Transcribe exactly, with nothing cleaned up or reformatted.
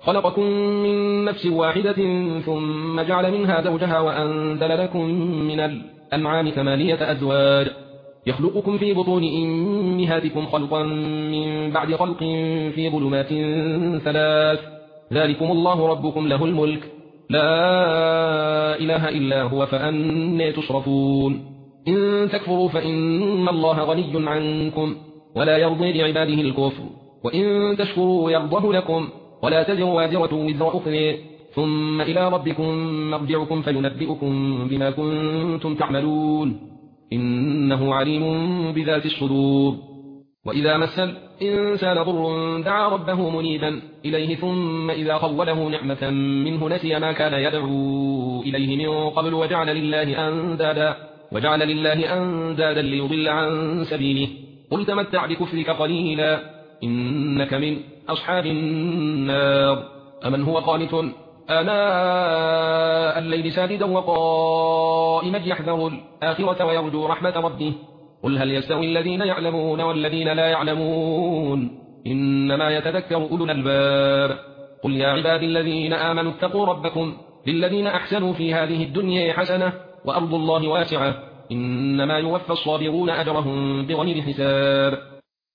خلقكم من نفس واحدة ثم جعل منها زوجها وأنزل لكم من الأنعام ثمانية أزواج يخلقكم في بطون أمهاتكم خلقا من بعد خلق في ظلمات ثلاث ذلكم الله ربكم له الملك لا إله إلا هو فأنى تصرفون إن تكفروا فإن الله غني عنكم ولا يرضي لعباده الكفر وإن تشكروا يرضه لكم ولا تزر وازرة وزر أخرى ثم إلى ربكم مرجعكم فينبئكم بما كنتم تعملون إنه عليم بذات الصدور وإذا مس الإنسان ضر دعا ربه منيبا إليه ثم إذا خوله نعمة منه نسي ما كان يدعو إليه من قبل وجعل لله أندادا وجعل لله أندادا ليضل عن سبيله قل تمتع بكفرك قليلا إنك من أصحاب النار أمن هو قانت آناء الليل ساجدا وقائما يحذر الآخرة ويرجو رحمة ربه قل هل يستوي الذين يعلمون والذين لا يعلمون إنما يتذكر أولو الألباب قل يا عبادي الذين آمنوا اتقوا ربكم للذين أحسنوا في هذه الدنيا حسنة وأرض الله واسعة إنما يوفى الصابرون أجرهم بغير حساب